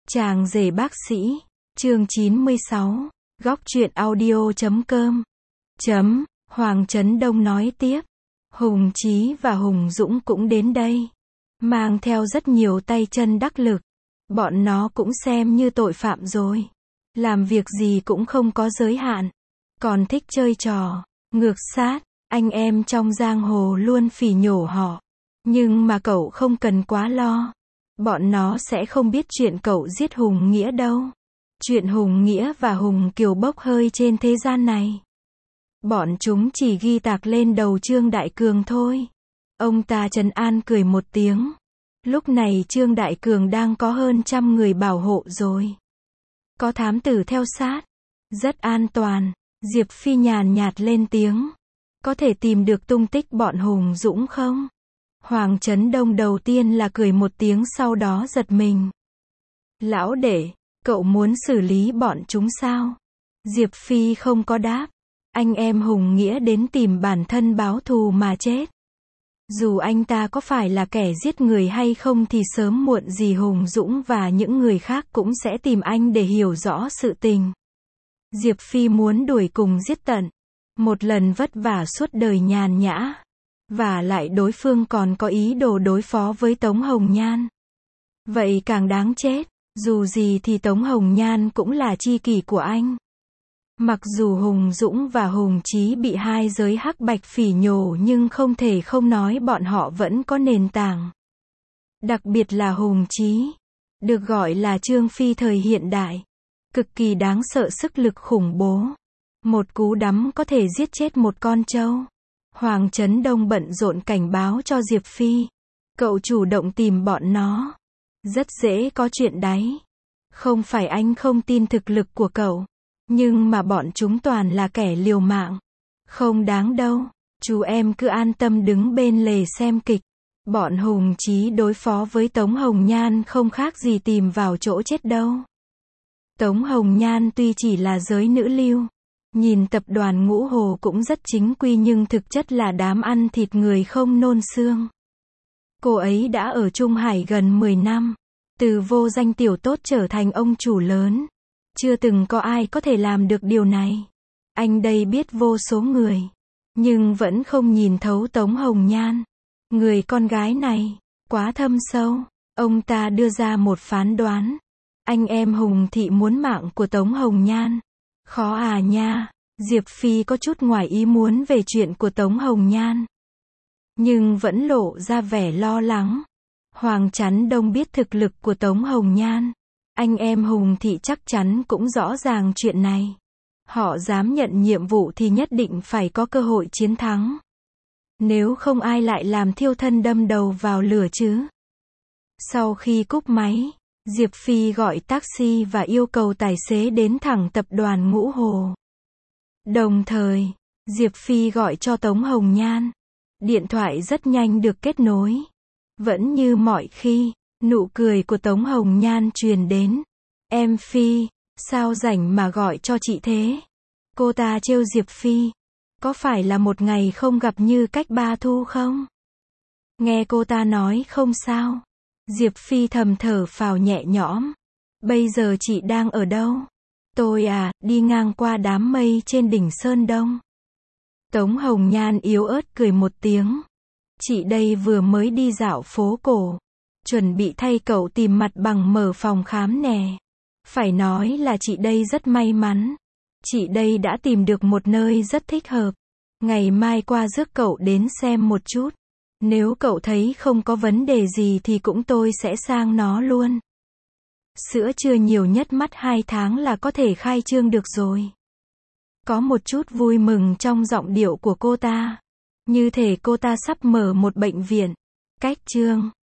Chàng rể bác sĩ, chương 96, góc truyện audio.com. Hoàng Chấn Đông nói tiếp, Hùng Chí và Hùng Dũng cũng đến đây, mang theo rất nhiều tay chân đắc lực. Bọn nó cũng xem như tội phạm rồi. Làm việc gì cũng không có giới hạn, còn thích chơi trò ngược sát, anh em trong giang hồ luôn phỉ nhổ họ. Nhưng mà cậu không cần quá lo. Bọn nó sẽ không biết chuyện cậu giết Hùng Nghĩa đâu. Chuyện Hùng Nghĩa và Hùng Kiều bốc hơi trên thế gian này. Bọn chúng chỉ ghi tạc lên đầu Trương Đại Cường thôi. Ông ta trấn an cười một tiếng. Lúc này Trương Đại Cường đang có hơn 100 người bảo hộ rồi. Có thám tử theo sát. Rất an toàn. Diệp Phi nhàn nhạt lên tiếng. Có thể tìm được tung tích bọn Hùng Dũng không? Hoàng Chấn Đông đầu tiên là cười một tiếng, sau đó giật mình. Lão đệ, cậu muốn xử lý bọn chúng sao? Diệp Phi không có đáp. Anh em Hùng Nghĩa đến tìm bản thân báo thù mà chết. Dù anh ta có phải là kẻ giết người hay không thì sớm muộn gì Hùng Dũng và những người khác cũng sẽ tìm anh để hiểu rõ sự tình. Diệp Phi muốn đuổi cùng giết tận. Một lần vất vả suốt đời nhàn nhã. Và lại đối phương còn có ý đồ đối phó với Tống Hồng Nhan. Vậy càng đáng chết. Dù gì thì Tống Hồng Nhan cũng là tri kỷ của anh. Mặc dù Hùng Dũng và Hùng Chí bị hai giới hắc bạch phỉ nhổ, nhưng không thể không nói bọn họ vẫn có nền tảng. Đặc biệt là Hùng Chí, được gọi là Trương Phi thời hiện đại. Cực kỳ đáng sợ, sức lực khủng bố. Một cú đấm có thể giết chết một con trâu. Hoàng Chấn Đông bận rộn cảnh báo cho Diệp Phi. Cậu chủ động tìm bọn nó. Rất dễ có chuyện đấy. Không phải anh không tin thực lực của cậu. Nhưng mà bọn chúng toàn là kẻ liều mạng. Không đáng đâu. Chú em cứ an tâm đứng bên lề xem kịch. Bọn Hùng Chí đối phó với Tống Hồng Nhan không khác gì tìm vào chỗ chết đâu. Tống Hồng Nhan tuy chỉ là giới nữ lưu, nhìn tập đoàn Ngũ Hồ cũng rất chính quy, nhưng thực chất là đám ăn thịt người không nôn xương. Cô ấy đã ở Trung Hải gần 10 năm. Từ vô danh tiểu tốt trở thành ông chủ lớn. Chưa từng có ai có thể làm được điều này. Anh đây biết vô số người. Nhưng vẫn không nhìn thấu Tống Hồng Nhan. Người con gái này, quá thâm sâu. Ông ta đưa ra một phán đoán. Anh em Hùng Thị muốn mạng của Tống Hồng Nhan. Khó à nha. Diệp Phi có chút ngoài ý muốn về chuyện của Tống Hồng Nhan. Nhưng vẫn lộ ra vẻ lo lắng. Hoàng Chấn Đông biết thực lực của Tống Hồng Nhan. Anh em Hùng Thị chắc chắn cũng rõ ràng chuyện này. Họ dám nhận nhiệm vụ thì nhất định phải có cơ hội chiến thắng. Nếu không ai lại làm thiêu thân đâm đầu vào lửa chứ. Sau khi cúp máy, Diệp Phi gọi taxi và yêu cầu tài xế đến thẳng tập đoàn Ngũ Hồ. Đồng thời, Diệp Phi gọi cho Tống Hồng Nhan. Điện thoại rất nhanh được kết nối. Vẫn như mọi khi, nụ cười của Tống Hồng Nhan truyền đến. Em Phi, sao rảnh mà gọi cho chị thế? Cô ta trêu Diệp Phi. Có phải là một ngày không gặp như cách ba thu không? Nghe cô ta nói không sao. Diệp Phi thầm thở phào nhẹ nhõm. Bây giờ chị đang ở đâu? Tôi à, đi ngang qua đám mây trên đỉnh Sơn Đông. Tống Hồng Nhan yếu ớt cười một tiếng. Chị đây vừa mới đi dạo phố cổ. Chuẩn bị thay cậu tìm mặt bằng mở phòng khám nè. Phải nói là chị đây rất may mắn. Chị đây đã tìm được một nơi rất thích hợp. Ngày mai qua rước cậu đến xem một chút. Nếu cậu thấy không có vấn đề gì thì cũng tôi sẽ sang nó luôn. Sữa trưa nhiều nhất mắt 2 tháng là có thể khai trương được rồi. Có một chút vui mừng trong giọng điệu của cô ta. Như thể cô ta sắp mở một bệnh viện. Cách trương.